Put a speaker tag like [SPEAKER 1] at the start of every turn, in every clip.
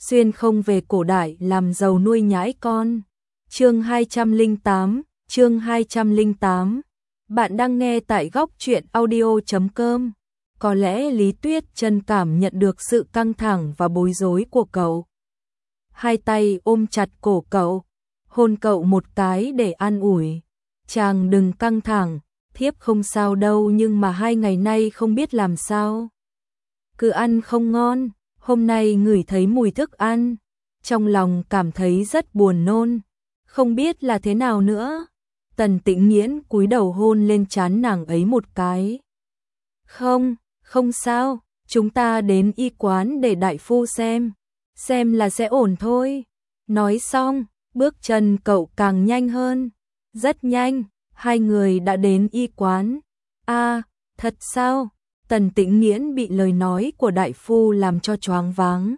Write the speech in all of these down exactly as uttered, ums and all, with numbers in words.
[SPEAKER 1] xuyên không về cổ đại làm giàu nuôi nhãi con. Chương hai trăm lẻ tám, chương hai trăm lẻ tám. Bạn đang nghe tại góc truyện audio chấm com. Có lẽ Lý Tuyết Chân cảm nhận được sự căng thẳng và bối rối của cậu. Hai tay ôm chặt cổ cậu, hôn cậu một cái để an ủi. Chàng đừng căng thẳng, thiếp không sao đâu, nhưng mà hai ngày nay không biết làm sao. Cứ ăn không ngon, hôm nay ngửi thấy mùi thức ăn, trong lòng cảm thấy rất buồn nôn, không biết là thế nào nữa. Tần Tĩnh Nghiễn cúi đầu hôn lên trán nàng ấy một cái. Không, không sao, chúng ta đến y quán để đại phu xem, xem là sẽ ổn thôi. Nói xong, bước chân cậu càng nhanh hơn. Rất nhanh, hai người đã đến y quán. À, thật sao? Tần Tĩnh Nghiễn bị lời nói của đại phu làm cho choáng váng.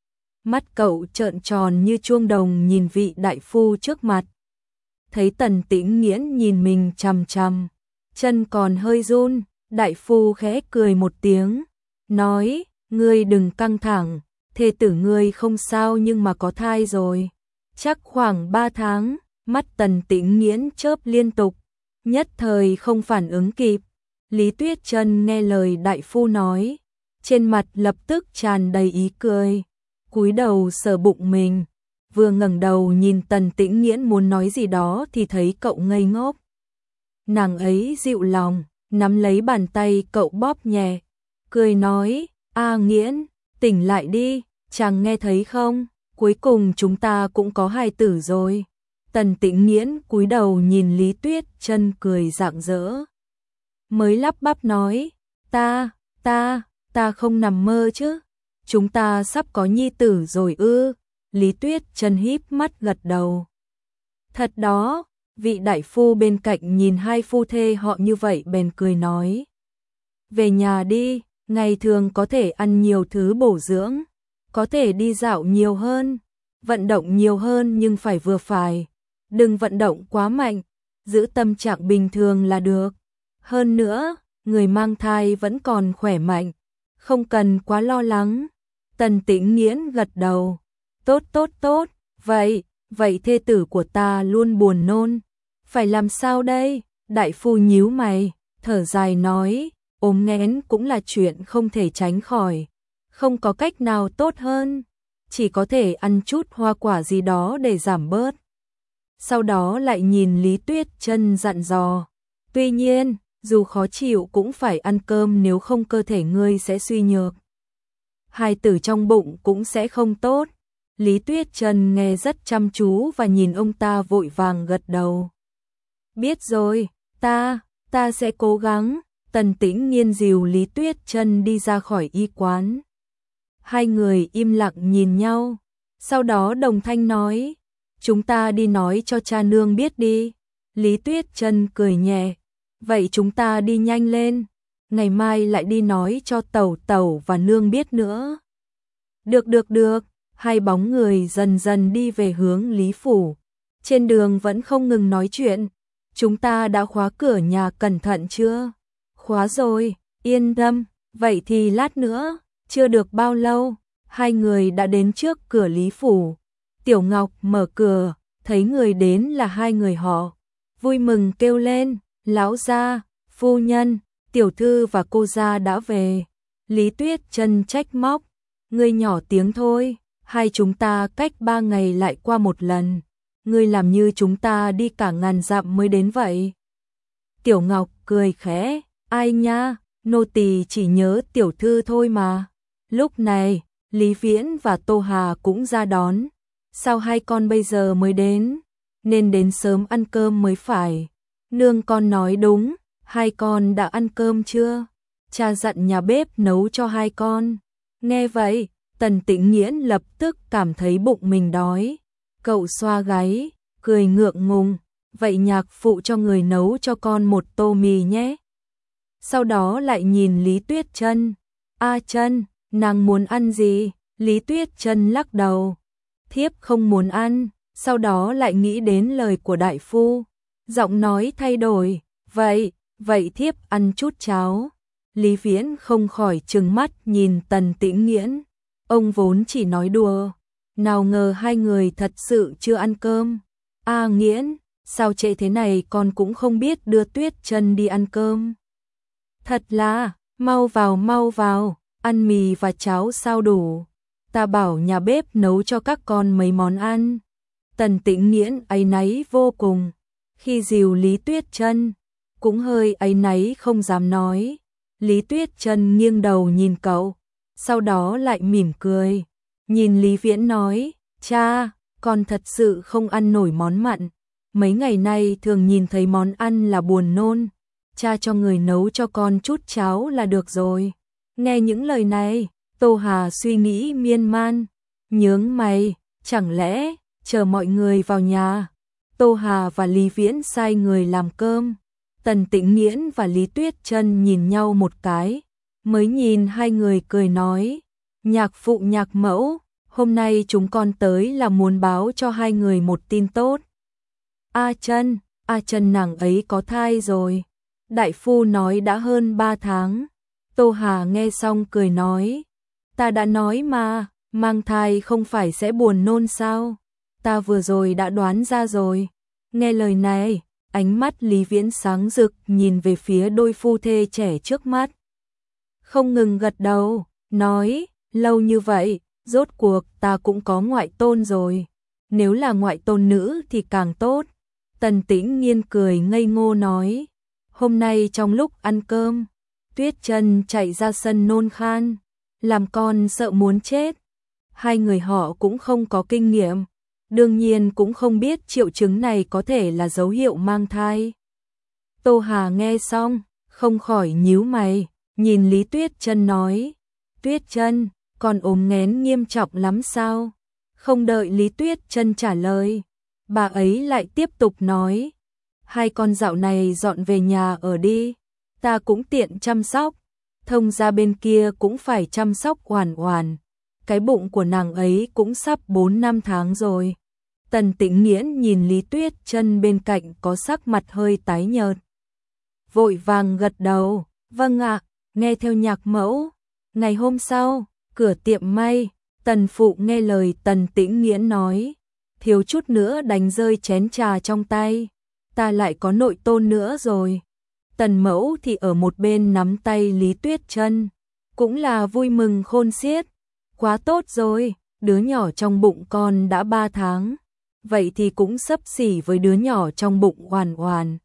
[SPEAKER 1] Mắt cậu trợn tròn như chuông đồng nhìn vị đại phu trước mặt. Thấy Tần Tĩnh Nghiễn nhìn mình chằm chằm, chân còn hơi run, đại phu khẽ cười một tiếng, nói, ngươi đừng căng thẳng, thê tử ngươi không sao nhưng mà có thai rồi. Chắc khoảng ba tháng, mắt Tần Tĩnh Nghiễn chớp liên tục, nhất thời không phản ứng kịp. Lý Tuyết Chân nghe lời đại phu nói, trên mặt lập tức tràn đầy ý cười, cúi đầu sờ bụng mình, vừa ngẩng đầu nhìn Tần Tĩnh Nghiễn muốn nói gì đó thì thấy cậu ngây ngốc. Nàng ấy dịu lòng, nắm lấy bàn tay cậu bóp nhẹ, cười nói, A Nghiễn, tỉnh lại đi, chàng nghe thấy không, cuối cùng chúng ta cũng có hài tử rồi. Tần Tĩnh Nghiễn cúi đầu nhìn Lý Tuyết Chân cười rạng rỡ. Mới lắp bắp nói, ta, ta, ta không nằm mơ chứ, chúng ta sắp có nhi tử rồi ư. Lý Tuyết Chân híp mắt gật đầu. Thật đó, vị đại phu bên cạnh nhìn hai phu thê họ như vậy bèn cười nói. Về nhà đi, ngày thường có thể ăn nhiều thứ bổ dưỡng, có thể đi dạo nhiều hơn, vận động nhiều hơn nhưng phải vừa phải, đừng vận động quá mạnh, giữ tâm trạng bình thường là được. Hơn nữa, người mang thai vẫn còn khỏe mạnh, không cần quá lo lắng. Tần Tĩnh Nghiễn gật đầu. Tốt tốt tốt, vậy, vậy thê tử của ta luôn buồn nôn. Phải làm sao đây? Đại phu nhíu mày, thở dài nói, ốm nghén cũng là chuyện không thể tránh khỏi. Không có cách nào tốt hơn, chỉ có thể ăn chút hoa quả gì đó để giảm bớt. Sau đó lại nhìn Lý Tuyết Chân dặn dò. Tuy nhiên, dù khó chịu cũng phải ăn cơm, nếu không cơ thể ngươi sẽ suy nhược. Hài tử trong bụng cũng sẽ không tốt. Lý Tuyết Chân nghe rất chăm chú và nhìn ông ta vội vàng gật đầu. Biết rồi, ta, ta sẽ cố gắng. Tần Tĩnh Nghiên dìu Lý Tuyết Chân đi ra khỏi y quán. Hai người im lặng nhìn nhau, sau đó đồng thanh nói, chúng ta đi nói cho cha nương biết đi. Lý Tuyết Chân cười nhẹ, vậy chúng ta đi nhanh lên, ngày mai lại đi nói cho tẩu tẩu và nương biết nữa. Được được được. Hai bóng người dần dần đi về hướng Lý phủ. Trên đường vẫn không ngừng nói chuyện. Chúng ta đã khóa cửa nhà cẩn thận chưa? Khóa rồi, yên tâm. Vậy thì lát nữa, chưa được bao lâu, hai người đã đến trước cửa Lý phủ. Tiểu Ngọc mở cửa, thấy người đến là hai người họ, vui mừng kêu lên, lão gia, phu nhân, tiểu thư và cô gia đã về. Lý Tuyết Chân trách móc, ngươi nhỏ tiếng thôi. Hai chúng ta cách ba ngày lại qua một lần, ngươi làm như chúng ta đi cả ngàn dặm mới đến vậy. Tiểu Ngọc cười khẽ, ai nha, nô tỳ chỉ nhớ tiểu thư thôi mà. Lúc này, Lý Viễn và Tô Hà cũng ra đón. Sao hai con bây giờ mới đến? Nên đến sớm ăn cơm mới phải. Nương con nói đúng, hai con đã ăn cơm chưa? Cha dặn nhà bếp nấu cho hai con. Nghe vậy, Tần Tĩnh Nghiễn lập tức cảm thấy bụng mình đói. Cậu xoa gáy, cười ngượng ngùng, vậy nhạc phụ cho người nấu cho con một tô mì nhé. Sau đó lại nhìn Lý Tuyết Chân. A Chân, nàng muốn ăn gì? Lý Tuyết Chân lắc đầu. Thiếp không muốn ăn. Sau đó lại nghĩ đến lời của đại phu. Giọng nói thay đổi. Vậy, vậy thiếp ăn chút cháo. Lý Viễn không khỏi trừng mắt nhìn Tần Tĩnh Nghiễn. Ông vốn chỉ nói đùa, nào ngờ hai người thật sự chưa ăn cơm. A Nghiễn, sao trễ thế này con cũng không biết đưa Tuyết Chân đi ăn cơm. Thật là, mau vào mau vào, ăn mì và cháo sao đủ. Ta bảo nhà bếp nấu cho các con mấy món ăn. Tần Tĩnh Nghiễn áy náy vô cùng, khi dìu Lý Tuyết Chân, cũng hơi áy náy không dám nói. Lý Tuyết Chân nghiêng đầu nhìn cậu, sau đó lại mỉm cười, nhìn Lý Viễn nói, cha, con thật sự không ăn nổi món mặn, mấy ngày nay thường nhìn thấy món ăn là buồn nôn, cha cho người nấu cho con chút cháo là được rồi. Nghe những lời này, Tô Hà suy nghĩ miên man, nhướng mày, chẳng lẽ chờ mọi người vào nhà. Tô Hà và Lý Viễn sai người làm cơm. Tần Tĩnh Nghiễn và Lý Tuyết Chân nhìn nhau một cái, mới nhìn hai người cười nói, nhạc phụ nhạc mẫu, hôm nay chúng con tới là muốn báo cho hai người một tin tốt. A Chân, A Chân nàng ấy có thai rồi. Đại phu nói đã hơn ba tháng. Tô Hà nghe xong cười nói, ta đã nói mà, mang thai không phải sẽ buồn nôn sao? Ta vừa rồi đã đoán ra rồi. Nghe lời này, ánh mắt Lý Viễn sáng rực nhìn về phía đôi phu thê trẻ trước mắt. Không ngừng gật đầu, nói, lâu như vậy, rốt cuộc ta cũng có ngoại tôn rồi. Nếu là ngoại tôn nữ thì càng tốt. Tần Tĩnh Nghiên cười ngây ngô nói, hôm nay trong lúc ăn cơm, Tuyết Chân chạy ra sân nôn khan, làm con sợ muốn chết. Hai người họ cũng không có kinh nghiệm, đương nhiên cũng không biết triệu chứng này có thể là dấu hiệu mang thai. Tô Hà nghe xong, không khỏi nhíu mày, nhìn Lý Tuyết Chân nói, Tuyết Chân, con ốm nghén nghiêm trọng lắm sao? Không đợi Lý Tuyết Chân trả lời, bà ấy lại tiếp tục nói, hai con dạo này dọn về nhà ở đi, ta cũng tiện chăm sóc, Thông gia bên kia cũng phải chăm sóc Oản Oản, cái bụng của nàng ấy cũng sắp bốn năm tháng rồi. Tần Tĩnh Nghiễn nhìn Lý Tuyết Chân bên cạnh có sắc mặt hơi tái nhợt, vội vàng gật đầu, vâng ạ, nghe theo nhạc mẫu. Ngày hôm sau, cửa tiệm may, Tần phụ nghe lời Tần Tĩnh Nghiễn nói, thiếu chút nữa đánh rơi chén trà trong tay, ta lại có nội tôn nữa rồi. Tần mẫu thì ở một bên nắm tay Lý Tuyết Chân, cũng là vui mừng khôn xiết, quá tốt rồi, đứa nhỏ trong bụng con đã ba tháng, vậy thì cũng xấp xỉ với đứa nhỏ trong bụng Oản Oản.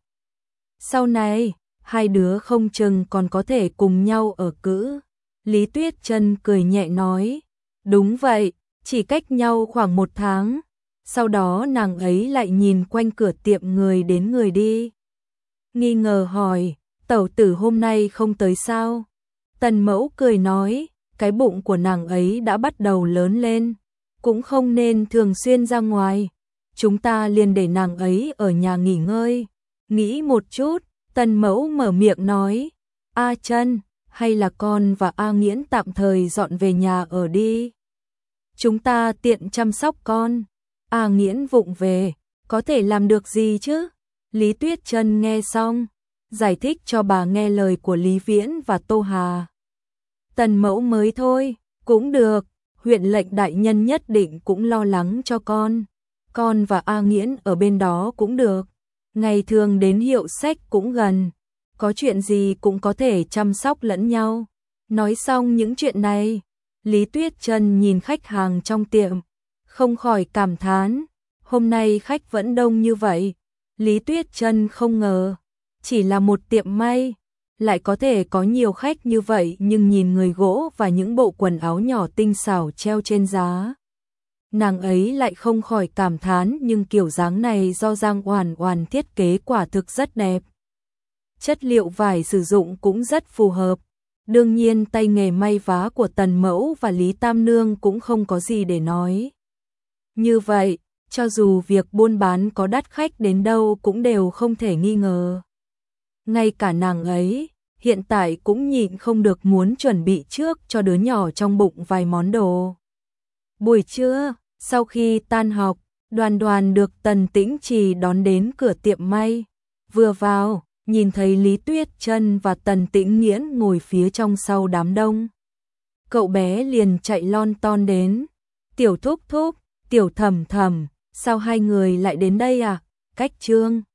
[SPEAKER 1] Sau này, hai đứa không chừng còn có thể cùng nhau ở cữ. Lý Tuyết Chân cười nhẹ nói, đúng vậy, chỉ cách nhau khoảng một tháng. Sau đó nàng ấy lại nhìn quanh cửa tiệm người đến người đi, nghi ngờ hỏi, tẩu tử hôm nay không tới sao? Tần mẫu cười nói, cái bụng của nàng ấy đã bắt đầu lớn lên, cũng không nên thường xuyên ra ngoài, chúng ta liền để nàng ấy ở nhà nghỉ ngơi. Nghĩ một chút, Tần mẫu mở miệng nói, A Chân, hay là con và A Nghiễn tạm thời dọn về nhà ở đi, chúng ta tiện chăm sóc con. A Nghiễn vụng về, có thể làm được gì chứ? Lý Tuyết Chân nghe xong, giải thích cho bà nghe lời của Lý Viễn và Tô Hà. Tần mẫu mới thôi, cũng được, huyện lệnh đại nhân nhất định cũng lo lắng cho con. Con và A Nghiễn ở bên đó cũng được, ngày thường đến hiệu sách cũng gần, có chuyện gì cũng có thể chăm sóc lẫn nhau. Nói xong những chuyện này, Lý Tuyết Chân nhìn khách hàng trong tiệm, không khỏi cảm thán, hôm nay khách vẫn đông như vậy. Lý Tuyết Chân không ngờ, chỉ là một tiệm may, lại có thể có nhiều khách như vậy, nhưng nhìn người gỗ và những bộ quần áo nhỏ tinh xảo treo trên giá, nàng ấy lại không khỏi cảm thán, nhưng kiểu dáng này do Giang Oản Oản thiết kế quả thực rất đẹp. Chất liệu vải sử dụng cũng rất phù hợp. Đương nhiên tay nghề may vá của Tần mẫu và Lý Tam Nương cũng không có gì để nói. Như vậy, cho dù việc buôn bán có đắt khách đến đâu cũng đều không thể nghi ngờ. Ngay cả nàng ấy, hiện tại cũng nhịn không được muốn chuẩn bị trước cho đứa nhỏ trong bụng vài món đồ. Buổi trưa, sau khi tan học, Đoàn Đoàn được Tần Tĩnh Trì đón đến cửa tiệm may. Vừa vào, nhìn thấy Lý Tuyết Chân và Tần Tĩnh Nghiễn ngồi phía trong sau đám đông, cậu bé liền chạy lon ton đến. Tiểu thúc thúc, tiểu thầm thầm, sao hai người lại đến đây à? Cách Trương